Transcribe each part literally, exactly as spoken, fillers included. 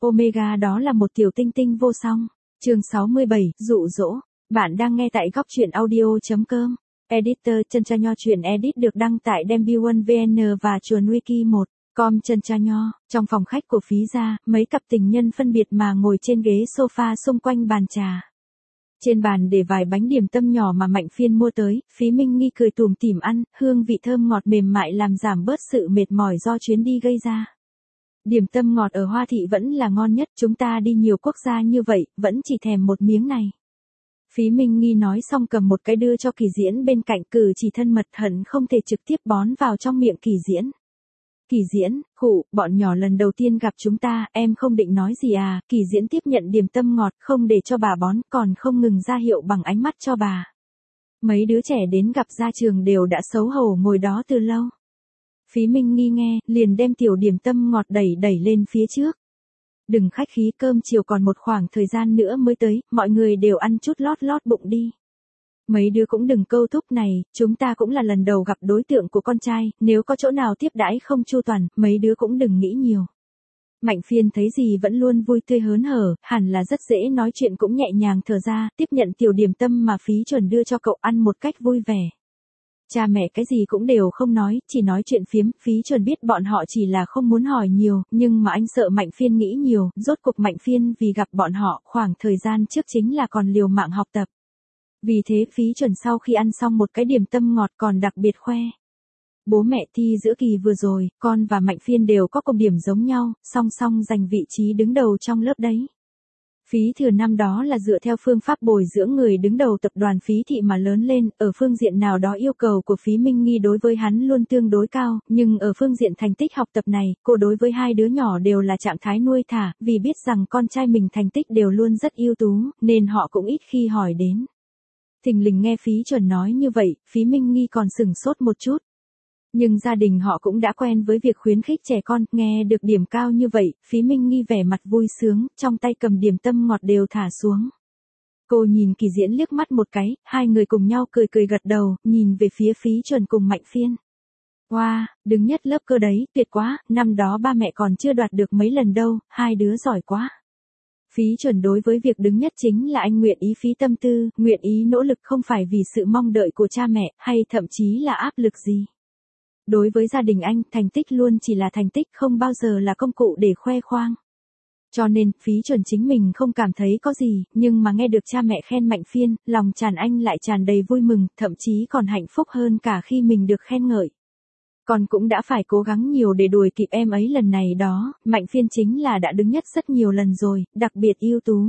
Omega đó là một tiểu tinh tinh vô song. Chương sáu mươi bảy, dụ dỗ. Bạn đang nghe tại góc truyện audio chấm com. Editor Chân Cha Nho. Truyện edit được đăng tại Dembut vê en và chuồn wiki một com. Chân Cha Nho. Trong phòng khách của Phí gia, mấy cặp tình nhân phân biệt mà ngồi trên ghế sofa xung quanh bàn trà. Trên bàn để vài bánh điểm tâm nhỏ mà Mạnh Phiên mua tới, Phí Minh Nghi cười tủm tỉm ăn, hương vị thơm ngọt mềm mại làm giảm bớt sự mệt mỏi do chuyến đi gây ra. Điểm tâm ngọt ở Hoa Thị vẫn là ngon nhất, chúng ta đi nhiều quốc gia như vậy, vẫn chỉ thèm một miếng này. Phí Minh Nghi nói xong cầm một cái đưa cho Kỳ Diễn bên cạnh, cử chỉ thân mật hận không thể trực tiếp bón vào trong miệng Kỳ Diễn. Kỳ Diễn, khụ, bọn nhỏ lần đầu tiên gặp chúng ta, em không định nói gì à? Kỳ Diễn tiếp nhận điểm tâm ngọt không để cho bà bón, còn không ngừng ra hiệu bằng ánh mắt cho bà. Mấy đứa trẻ đến gặp ra trường đều đã xấu hổ ngồi đó từ lâu. Phí Minh Nghi nghe, liền đem tiểu điểm tâm ngọt đẩy đẩy lên phía trước. Đừng khách khí, cơm chiều còn một khoảng thời gian nữa mới tới, mọi người đều ăn chút lót lót bụng đi. Mấy đứa cũng đừng câu thúc này, chúng ta cũng là lần đầu gặp đối tượng của con trai, nếu có chỗ nào tiếp đãi không chu toàn, mấy đứa cũng đừng nghĩ nhiều. Mạnh Phiên thấy gì vẫn luôn vui tươi hớn hở, hẳn là rất dễ nói chuyện, cũng nhẹ nhàng thở ra, tiếp nhận tiểu điểm tâm mà Phí Chuẩn đưa cho cậu ăn một cách vui vẻ. Cha mẹ cái gì cũng đều không nói, chỉ nói chuyện phiếm. Phí Chuẩn biết bọn họ chỉ là không muốn hỏi nhiều, nhưng mà anh sợ Mạnh Phiên nghĩ nhiều, rốt cuộc Mạnh Phiên vì gặp bọn họ khoảng thời gian trước chính là còn liều mạng học tập. Vì thế Phí Chuẩn sau khi ăn xong một cái điểm tâm ngọt còn đặc biệt khoe. Bố mẹ thi giữa kỳ vừa rồi, con và Mạnh Phiên đều có cộng điểm giống nhau, song song giành vị trí đứng đầu trong lớp đấy. Phí Thừa năm đó là dựa theo phương pháp bồi dưỡng người đứng đầu tập đoàn Phí Thị mà lớn lên, ở phương diện nào đó yêu cầu của Phí Minh Nghi đối với hắn luôn tương đối cao, nhưng ở phương diện thành tích học tập này, cô đối với hai đứa nhỏ đều là trạng thái nuôi thả, vì biết rằng con trai mình thành tích đều luôn rất ưu tú, nên họ cũng ít khi hỏi đến. Thình lình nghe Phí Chuẩn nói như vậy, Phí Minh Nghi còn sửng sốt một chút. Nhưng gia đình họ cũng đã quen với việc khuyến khích trẻ con, nghe được điểm cao như vậy, Phí Minh Nghi vẻ mặt vui sướng, trong tay cầm điểm tâm ngọt đều thả xuống. Cô nhìn Kỳ Diễn liếc mắt một cái, hai người cùng nhau cười cười gật đầu, nhìn về phía Phí Chuẩn cùng Mạnh Phiên. Wow, đứng nhất lớp cơ đấy, tuyệt quá, năm đó ba mẹ còn chưa đoạt được mấy lần đâu, hai đứa giỏi quá. Phí Chuẩn đối với việc đứng nhất chính là anh nguyện ý phí tâm tư, nguyện ý nỗ lực, không phải vì sự mong đợi của cha mẹ, hay thậm chí là áp lực gì. Đối với gia đình anh, thành tích luôn chỉ là thành tích, không bao giờ là công cụ để khoe khoang. Cho nên, Phí Chuẩn chính mình không cảm thấy có gì, nhưng mà nghe được cha mẹ khen Mạnh Phiên, lòng tràn anh lại tràn đầy vui mừng, thậm chí còn hạnh phúc hơn cả khi mình được khen ngợi. Con cũng đã phải cố gắng nhiều để đuổi kịp em ấy lần này đó, Mạnh Phiên chính là đã đứng nhất rất nhiều lần rồi, đặc biệt ưu tú.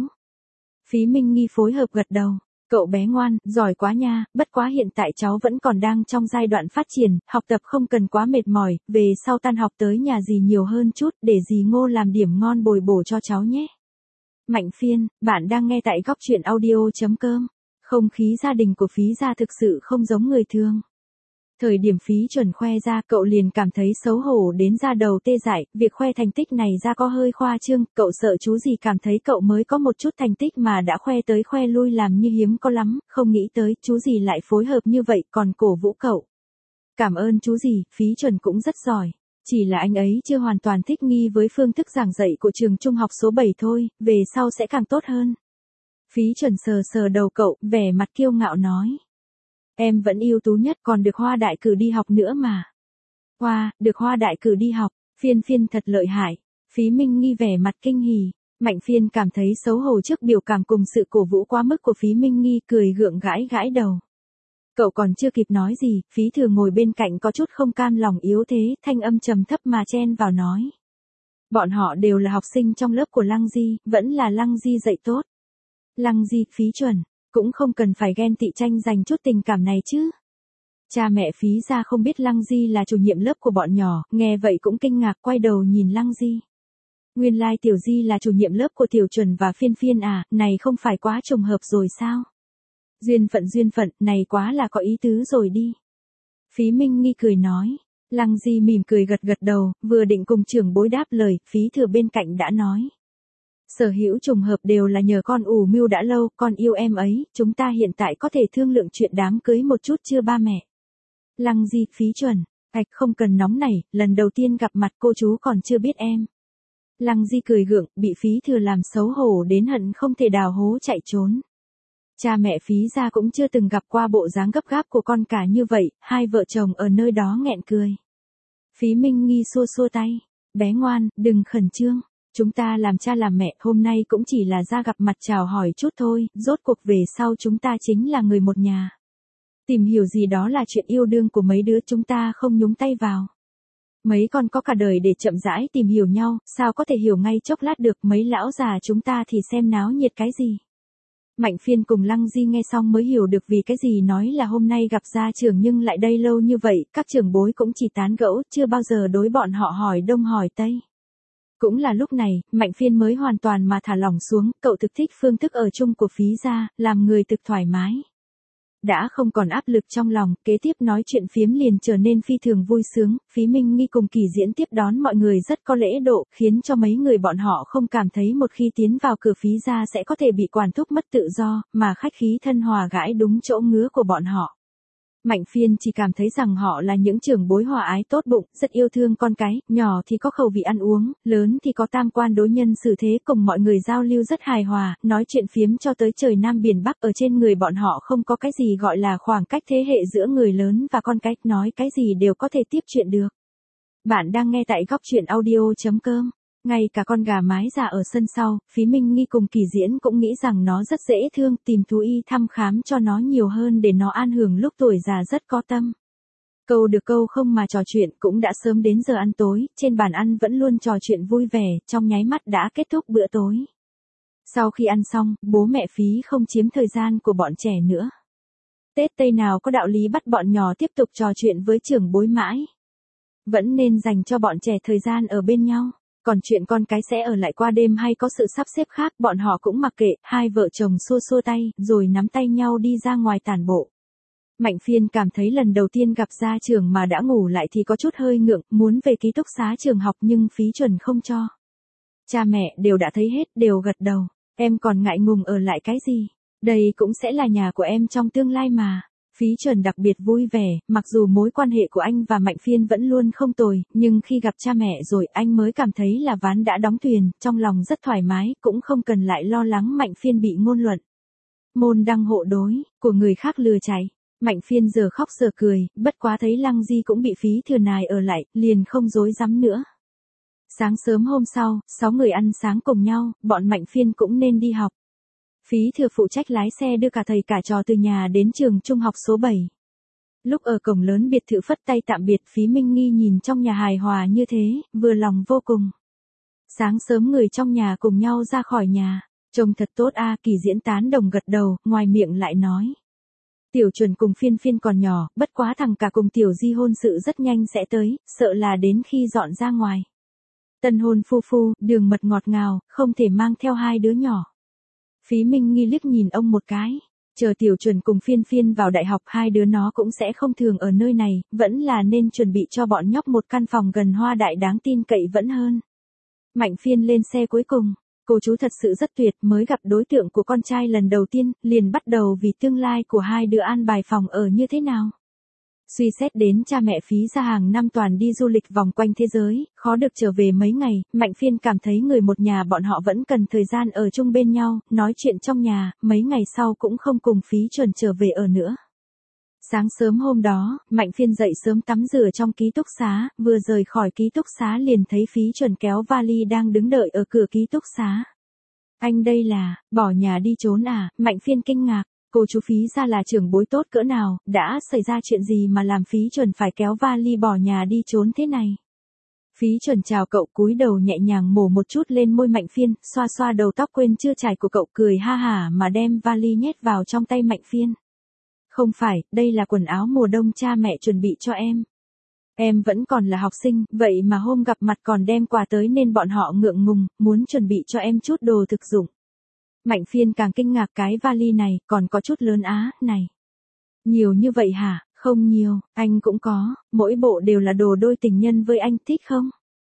Phí Minh Nghi phối hợp gật đầu. Cậu bé ngoan, giỏi quá nha, bất quá hiện tại cháu vẫn còn đang trong giai đoạn phát triển, học tập không cần quá mệt mỏi, về sau tan học tới nhà dì nhiều hơn chút, để dì Ngô làm điểm ngon bồi bổ cho cháu nhé. Mạnh Phiên, bạn đang nghe tại góc truyện audio chấm com. Không khí gia đình của Phí gia thực sự không giống người thường. Thời điểm Phí Chuẩn khoe ra, cậu liền cảm thấy xấu hổ đến da đầu tê dại, việc khoe thành tích này ra có hơi khoa trương, cậu sợ chú dì cảm thấy cậu mới có một chút thành tích mà đã khoe tới khoe lui làm như hiếm có lắm, không nghĩ tới chú dì lại phối hợp như vậy còn cổ vũ cậu. Cảm ơn chú dì, Phí Chuẩn cũng rất giỏi, chỉ là anh ấy chưa hoàn toàn thích nghi với phương thức giảng dạy của trường trung học số bảy thôi, về sau sẽ càng tốt hơn. Phí Chuẩn sờ sờ đầu cậu, vẻ mặt kiêu ngạo nói. Em vẫn ưu tú nhất, còn được Hoa đại cử đi học nữa mà. Hoa, wow, được Hoa đại cử đi học, Phiên Phiên thật lợi hại. Phí Minh Nghi vẻ mặt kinh hỉ. Mạnh Phiên cảm thấy xấu hổ trước biểu cảm cùng sự cổ vũ quá mức của Phí Minh Nghi, cười gượng gãi gãi đầu. Cậu còn chưa kịp nói gì, Phí Thừa ngồi bên cạnh có chút không cam lòng yếu thế, thanh âm trầm thấp mà chen vào nói. Bọn họ đều là học sinh trong lớp của Lăng Di, vẫn là Lăng Di dạy tốt. Lăng Di, Phí Chuẩn. Cũng không cần phải ghen tị tranh giành chút tình cảm này chứ. Cha mẹ Phí gia không biết Lăng Di là chủ nhiệm lớp của bọn nhỏ, nghe vậy cũng kinh ngạc quay đầu nhìn Lăng Di. Nguyên lai Tiểu Di là chủ nhiệm lớp của Tiểu Chuẩn và Phiên Phiên à, này không phải quá trùng hợp rồi sao? Duyên phận duyên phận, này quá là có ý tứ rồi đi. Phí Minh Nghi cười nói. Lăng Di mỉm cười gật gật đầu, vừa định cùng trưởng bối đáp lời, Phí Thừa bên cạnh đã nói. Sở hữu trùng hợp đều là nhờ con ủ mưu đã lâu, con yêu em ấy, chúng ta hiện tại có thể thương lượng chuyện đám cưới một chút chưa ba mẹ? Lăng Di, Phí Chuẩn, ạch không cần nóng nảy, lần đầu tiên gặp mặt cô chú còn chưa biết em. Lăng Di cười gượng, bị Phí Thừa làm xấu hổ đến hận không thể đào hố chạy trốn. Cha mẹ Phí gia cũng chưa từng gặp qua bộ dáng gấp gáp của con cả như vậy, hai vợ chồng ở nơi đó nghẹn cười. Phí Minh Nghi xua xua tay, bé ngoan, đừng khẩn trương, chúng ta làm cha làm mẹ hôm nay cũng chỉ là ra gặp mặt chào hỏi chút thôi, rốt cuộc về sau chúng ta chính là người một nhà. Tìm hiểu gì đó là chuyện yêu đương của mấy đứa chúng ta không nhúng tay vào. Mấy con có cả đời để chậm rãi tìm hiểu nhau, sao có thể hiểu ngay chốc lát được, mấy lão già chúng ta thì xem náo nhiệt cái gì. Mạnh Phiên cùng Lăng Di nghe xong mới hiểu được vì cái gì nói là hôm nay gặp gia trưởng nhưng lại đây lâu như vậy, các trưởng bối cũng chỉ tán gẫu, chưa bao giờ đối bọn họ hỏi đông hỏi tây. Cũng là lúc này, Mạnh Phiên mới hoàn toàn mà thả lỏng xuống, cậu thực thích phương thức ở chung của Phí gia, làm người thực thoải mái. Đã không còn áp lực trong lòng, kế tiếp nói chuyện phiếm liền trở nên phi thường vui sướng, Phí Minh Nghi cùng Kỳ Diễn tiếp đón mọi người rất có lễ độ, khiến cho mấy người bọn họ không cảm thấy một khi tiến vào cửa Phí gia sẽ có thể bị quản thúc mất tự do, mà khách khí thân hòa gãi đúng chỗ ngứa của bọn họ. Mạnh Phiên chỉ cảm thấy rằng họ là những trưởng bối hòa ái tốt bụng, rất yêu thương con cái, nhỏ thì có khẩu vị ăn uống, lớn thì có tam quan đối nhân xử thế, cùng mọi người giao lưu rất hài hòa, nói chuyện phiếm cho tới trời Nam Biển Bắc, ở trên người bọn họ không có cái gì gọi là khoảng cách thế hệ giữa người lớn và con cái, nói cái gì đều có thể tiếp chuyện được. Bạn đang nghe tại góc truyện audio chấm com. Ngay cả con gà mái già ở sân sau, Phí Minh Nghi cùng Kỳ Diễn cũng nghĩ rằng nó rất dễ thương, tìm thú y thăm khám cho nó nhiều hơn để nó an hưởng lúc tuổi già rất có tâm. Câu được câu không mà trò chuyện, cũng đã sớm đến giờ ăn tối, trên bàn ăn vẫn luôn trò chuyện vui vẻ, trong nháy mắt đã kết thúc bữa tối. Sau khi ăn xong, bố mẹ Phí không chiếm thời gian của bọn trẻ nữa. Tết Tây nào có đạo lý bắt bọn nhỏ tiếp tục trò chuyện với trưởng bối mãi. Vẫn nên dành cho bọn trẻ thời gian ở bên nhau. Còn chuyện con cái sẽ ở lại qua đêm hay có sự sắp xếp khác, bọn họ cũng mặc kệ, hai vợ chồng xua xua tay, rồi nắm tay nhau đi ra ngoài tản bộ. Mạnh Phiên cảm thấy lần đầu tiên gặp gia trưởng mà đã ngủ lại thì có chút hơi ngượng, muốn về ký túc xá trường học nhưng Phí Chuẩn không cho. Cha mẹ đều đã thấy hết, đều gật đầu, em còn ngại ngùng ở lại cái gì, đây cũng sẽ là nhà của em trong tương lai mà. Phí Chuẩn đặc biệt vui vẻ, mặc dù mối quan hệ của anh và Mạnh Phiên vẫn luôn không tồi, nhưng khi gặp cha mẹ rồi anh mới cảm thấy là ván đã đóng thuyền, trong lòng rất thoải mái, cũng không cần lại lo lắng Mạnh Phiên bị ngôn luận. Môn đăng hộ đối, của người khác lừa chạy. Mạnh Phiên giờ khóc giờ cười, bất quá thấy Lăng Di cũng bị Phí Thừa nài ở lại, liền không dối dám nữa. Sáng sớm hôm sau, sáu người ăn sáng cùng nhau, bọn Mạnh Phiên cũng nên đi học. Phí Thừa phụ trách lái xe đưa cả thầy cả trò từ nhà đến trường trung học số bảy. Lúc ở cổng lớn biệt thự phất tay tạm biệt, Phí Minh Nghi nhìn trong nhà hài hòa như thế, vừa lòng vô cùng. Sáng sớm người trong nhà cùng nhau ra khỏi nhà, trông thật tốt a. Kỳ Diễn tán đồng gật đầu, ngoài miệng lại nói. Tiểu Chuẩn cùng Phiên Phiên còn nhỏ, bất quá thằng cả cùng Tiểu Di hôn sự rất nhanh sẽ tới, sợ là đến khi dọn ra ngoài. Tân hôn phu phu, đường mật ngọt ngào, không thể mang theo hai đứa nhỏ. Phí Minh Nghi liếc nhìn ông một cái, chờ Tiểu Chuẩn cùng Phiên Phiên vào đại học hai đứa nó cũng sẽ không thường ở nơi này, vẫn là nên chuẩn bị cho bọn nhóc một căn phòng gần Hoa Đại đáng tin cậy vẫn hơn. Mạnh Phiên lên xe cuối cùng, cô chú thật sự rất tuyệt, mới gặp đối tượng của con trai lần đầu tiên, liền bắt đầu vì tương lai của hai đứa an bài phòng ở như thế nào. Suy xét đến cha mẹ Phí gia hàng năm toàn đi du lịch vòng quanh thế giới, khó được trở về mấy ngày, Mạnh Phiên cảm thấy người một nhà bọn họ vẫn cần thời gian ở chung bên nhau, nói chuyện trong nhà, mấy ngày sau cũng không cùng Phí Chuẩn trở về ở nữa. Sáng sớm hôm đó, Mạnh Phiên dậy sớm tắm rửa trong ký túc xá, vừa rời khỏi ký túc xá liền thấy Phí Chuẩn kéo vali đang đứng đợi ở cửa ký túc xá. Anh đây là, bỏ nhà đi trốn à, Mạnh Phiên kinh ngạc. Cô chú Phí gia là trưởng bối tốt cỡ nào, đã xảy ra chuyện gì mà làm Phí Chuẩn phải kéo vali bỏ nhà đi trốn thế này. Phí Chuẩn chào cậu, cúi đầu nhẹ nhàng mổ một chút lên môi Mạnh Phiên, xoa xoa đầu tóc quên chưa chải của cậu, cười ha hả mà đem vali nhét vào trong tay Mạnh Phiên. Không phải, đây là quần áo mùa đông cha mẹ chuẩn bị cho em. Em vẫn còn là học sinh, vậy mà hôm gặp mặt còn đem quà tới nên bọn họ ngượng ngùng, muốn chuẩn bị cho em chút đồ thực dụng. Mạnh Phiên càng kinh ngạc, cái vali này, còn có chút lớn á, này. Nhiều như vậy hả? Không nhiều, anh cũng có, mỗi bộ đều là đồ đôi tình nhân với anh, thích không?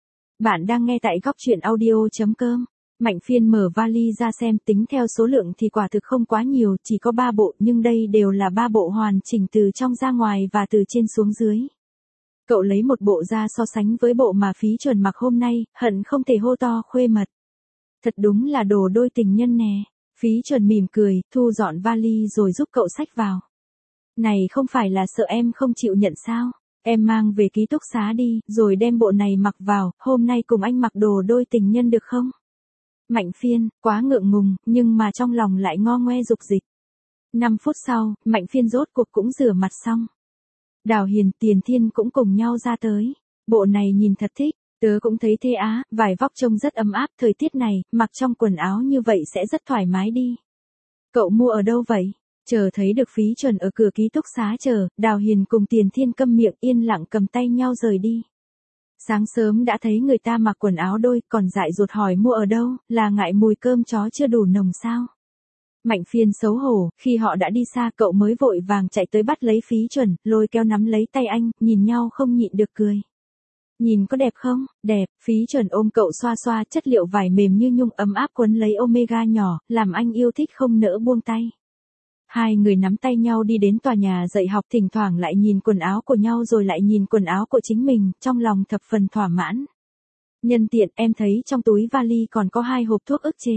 Bạn đang nghe tại góc truyện audio chấm com. Mạnh Phiên mở vali ra xem, tính theo số lượng thì quả thực không quá nhiều, chỉ có ba bộ, nhưng đây đều là ba bộ hoàn chỉnh từ trong ra ngoài và từ trên xuống dưới. Cậu lấy một bộ ra so sánh với bộ mà Phí Chuẩn mặc hôm nay, hận không thể hô to khuê mật. Thật đúng là đồ đôi tình nhân nè. Phí Chuẩn mỉm cười, thu dọn vali rồi giúp cậu xách vào. Này không phải là sợ em không chịu nhận sao? Em mang về ký túc xá đi, rồi đem bộ này mặc vào, hôm nay cùng anh mặc đồ đôi tình nhân được không? Mạnh Phiên, quá ngượng ngùng, nhưng mà trong lòng lại ngo ngoe dục dịch. năm phút sau, Mạnh Phiên rốt cuộc cũng rửa mặt xong. Đào Hiền, Tiền Thiên cũng cùng nhau ra tới. Bộ này nhìn thật thích, tớ cũng thấy thế á, vải vóc trông rất ấm áp, thời tiết này, mặc trong quần áo như vậy sẽ rất thoải mái đi. Cậu mua ở đâu vậy? Chờ thấy được Phí Chuẩn ở cửa ký túc xá chờ, Đào Hiền cùng Tiền Thiên câm miệng yên lặng cầm tay nhau rời đi. Sáng sớm đã thấy người ta mặc quần áo đôi, còn dại dột hỏi mua ở đâu, là ngại mùi cơm chó chưa đủ nồng sao? Mạnh Phiên xấu hổ, khi họ đã đi xa cậu mới vội vàng chạy tới bắt lấy Phí Chuẩn, lôi kéo nắm lấy tay anh, nhìn nhau không nhịn được cười. Nhìn có đẹp không? Đẹp. Phí Chuẩn ôm cậu xoa xoa, chất liệu vải mềm như nhung ấm áp quấn lấy Omega nhỏ, làm anh yêu thích không nỡ buông tay. Hai người nắm tay nhau đi đến tòa nhà dạy học, thỉnh thoảng lại nhìn quần áo của nhau rồi lại nhìn quần áo của chính mình, trong lòng thập phần thỏa mãn. Nhân tiện em thấy trong túi vali còn có hai hộp thuốc ức chế.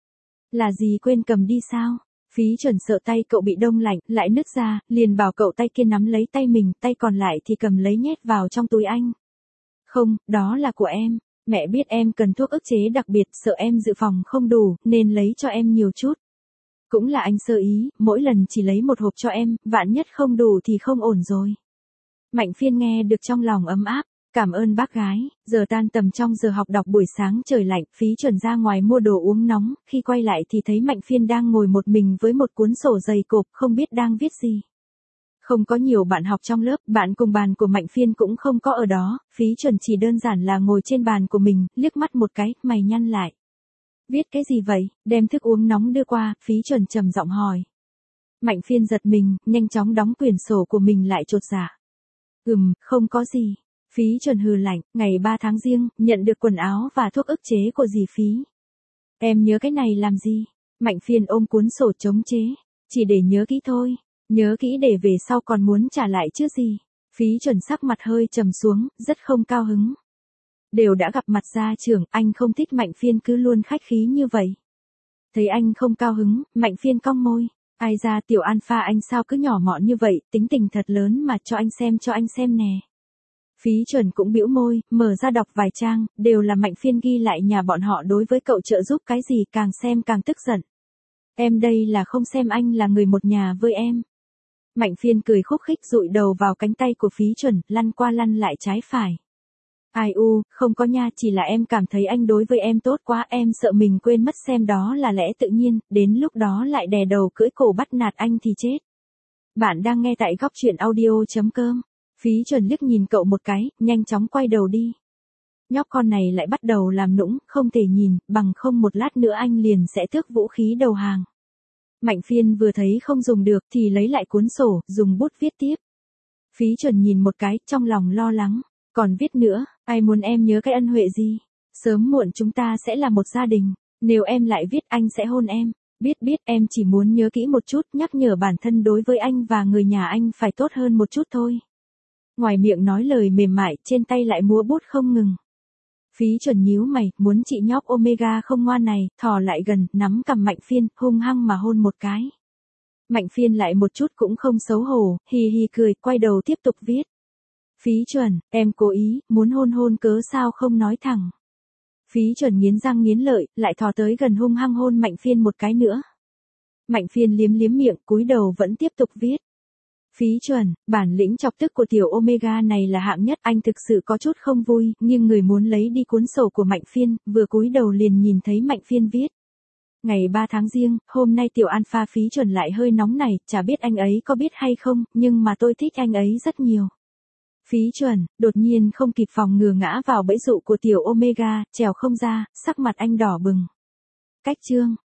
Là gì quên cầm đi sao? Phí Chuẩn sợ tay cậu bị đông lạnh, lại nứt ra, liền bảo cậu tay kia nắm lấy tay mình, tay còn lại thì cầm lấy nhét vào trong túi anh. Không, đó là của em. Mẹ biết em cần thuốc ức chế đặc biệt, sợ em dự phòng không đủ, nên lấy cho em nhiều chút. Cũng là anh sơ ý, mỗi lần chỉ lấy một hộp cho em, vạn nhất không đủ thì không ổn rồi. Mạnh Phiên nghe được trong lòng ấm áp, cảm ơn bác gái. Giờ tan tầm trong giờ học đọc buổi sáng trời lạnh, Phí Chuẩn ra ngoài mua đồ uống nóng, khi quay lại thì thấy Mạnh Phiên đang ngồi một mình với một cuốn sổ dày cộp, không biết đang viết gì. Không có nhiều bạn học trong lớp, bạn cùng bàn của Mạnh Phiên cũng không có ở đó, Phí Chuẩn chỉ đơn giản là ngồi trên bàn của mình, liếc mắt một cái, mày nhăn lại. Viết cái gì vậy? Đem thức uống nóng đưa qua, Phí Chuẩn trầm giọng hỏi. Mạnh Phiên giật mình, nhanh chóng đóng quyển sổ của mình lại chột dạ. Ừm, không có gì. Phí Chuẩn hừ lạnh, ngày ba tháng giêng, nhận được quần áo và thuốc ức chế của dì Phí. Em nhớ cái này làm gì? Mạnh Phiên ôm cuốn sổ chống chế. Chỉ để nhớ kỹ thôi. Nhớ kỹ để về sau còn muốn trả lại chứ gì. Phí Chuẩn sắc mặt hơi trầm xuống, rất không cao hứng. Đều đã gặp mặt gia trưởng, anh không thích Mạnh Phiên cứ luôn khách khí như vậy. Thấy anh không cao hứng, Mạnh Phiên cong môi. Ai ra tiểu alpha anh sao cứ nhỏ mọn như vậy, tính tình thật lớn mà, cho anh xem cho anh xem nè. Phí Chuẩn cũng bĩu môi, mở ra đọc vài trang, đều là Mạnh Phiên ghi lại nhà bọn họ đối với cậu trợ giúp cái gì, càng xem càng tức giận. Em đây là không xem anh là người một nhà với em. Mạnh Phiên cười khúc khích dụi đầu vào cánh tay của Phí Chuẩn, lăn qua lăn lại trái phải. Ai u, không có nha, chỉ là em cảm thấy anh đối với em tốt quá, em sợ mình quên mất xem đó là lẽ tự nhiên, đến lúc đó lại đè đầu cưỡi cổ bắt nạt anh thì chết. Bạn đang nghe tại góc truyện audio chấm com. Phí Chuẩn liếc nhìn cậu một cái, nhanh chóng quay đầu đi. Nhóc con này lại bắt đầu làm nũng, không thể nhìn, bằng không một lát nữa anh liền sẽ tước vũ khí đầu hàng. Mạnh Phiên vừa thấy không dùng được thì lấy lại cuốn sổ, dùng bút viết tiếp. Phí Chuẩn nhìn một cái, trong lòng lo lắng. Còn viết nữa, ai muốn em nhớ cái ân huệ gì? Sớm muộn chúng ta sẽ là một gia đình. Nếu em lại viết anh sẽ hôn em. Biết biết em chỉ muốn nhớ kỹ một chút, nhắc nhở bản thân đối với anh và người nhà anh phải tốt hơn một chút thôi. Ngoài miệng nói lời mềm mại, trên tay lại múa bút không ngừng. Phí Chuẩn nhíu mày, muốn chị nhóc Omega không ngoan này, thò lại gần, nắm cằm Mạnh Phiên, hung hăng mà hôn một cái. Mạnh Phiên lại một chút cũng không xấu hổ, hì hì cười, quay đầu tiếp tục viết. Phí Chuẩn, em cố ý, muốn hôn hôn cớ sao không nói thẳng. Phí Chuẩn nghiến răng nghiến lợi, lại thò tới gần hung hăng hôn Mạnh Phiên một cái nữa. Mạnh Phiên liếm liếm miệng, cúi đầu vẫn tiếp tục viết. Phí Chuẩn, bản lĩnh chọc tức của tiểu Omega này là hạng nhất, anh thực sự có chút không vui, nhưng người muốn lấy đi cuốn sổ của Mạnh Phiên, vừa cúi đầu liền nhìn thấy Mạnh Phiên viết. Ngày ba tháng giêng, hôm nay tiểu alpha Phí Chuẩn lại hơi nóng này, chả biết anh ấy có biết hay không, nhưng mà tôi thích anh ấy rất nhiều. Phí Chuẩn, đột nhiên không kịp phòng ngừa ngã vào bẫy dụ của tiểu Omega, trèo không ra, sắc mặt anh đỏ bừng. Cách chương.